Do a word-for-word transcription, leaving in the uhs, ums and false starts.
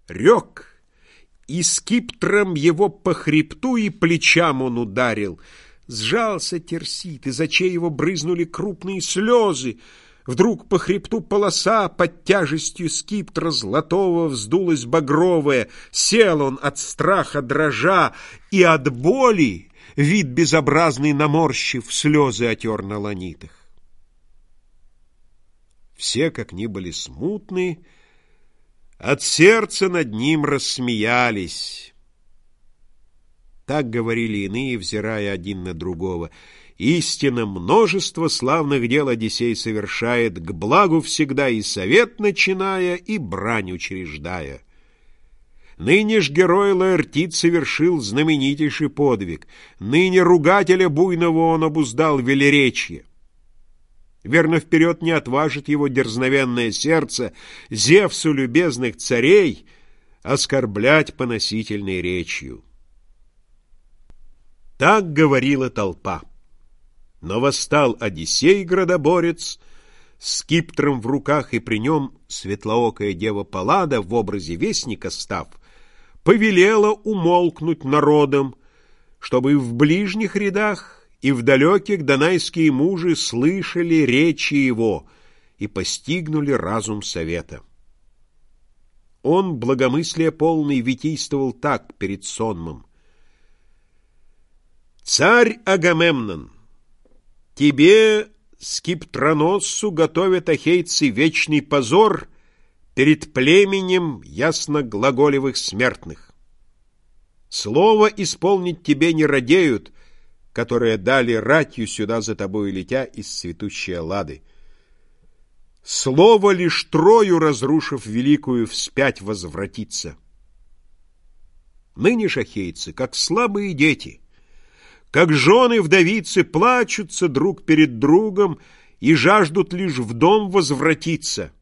рек, и скиптром его по хребту и плечам он ударил. Сжался Тирсит, из очей его брызнули крупные слезы. Вдруг по хребту полоса под тяжестью скиптра золотого вздулась багровая. Сел он от страха дрожа, и от боли, вид безобразный наморщив, слезы отер на ланитах. Все, как ни были смутны, от сердца над ним рассмеялись. Так говорили иные, взирая один на другого. Истинно, множество славных дел Одиссей совершает, к благу всегда и совет начиная, и брань учреждая. Ныне ж герой Лаэртит совершил знаменитейший подвиг. Ныне ругателя буйного он обуздал велеречье. Верно, вперед не отважит его дерзновенное сердце Зевсу любезных царей оскорблять поносительной речью. Так говорила толпа. Но восстал Одиссей, градоборец, с скиптром в руках, и при нем светлоокая дева Паллада, в образе вестника став, повелела умолкнуть народом, чтобы и в ближних рядах, и в далеких донайские мужи слышали речи его и постигнули разум совета. Он, благомыслия полный, витийствовал так перед сонмом: «Царь Агамемнон, тебе, скиптроносцу, готовят ахейцы вечный позор перед племенем ясноглаголевых смертных. Слово исполнить тебе не радеют, которые дали ратью сюда за тобою летя из цветущей Аллады. Слово лишь Трою, разрушив великую, вспять возвратится. Ныне ж ахейцы, как слабые дети, как жены-вдовицы, плачутся друг перед другом и жаждут лишь в дом возвратиться.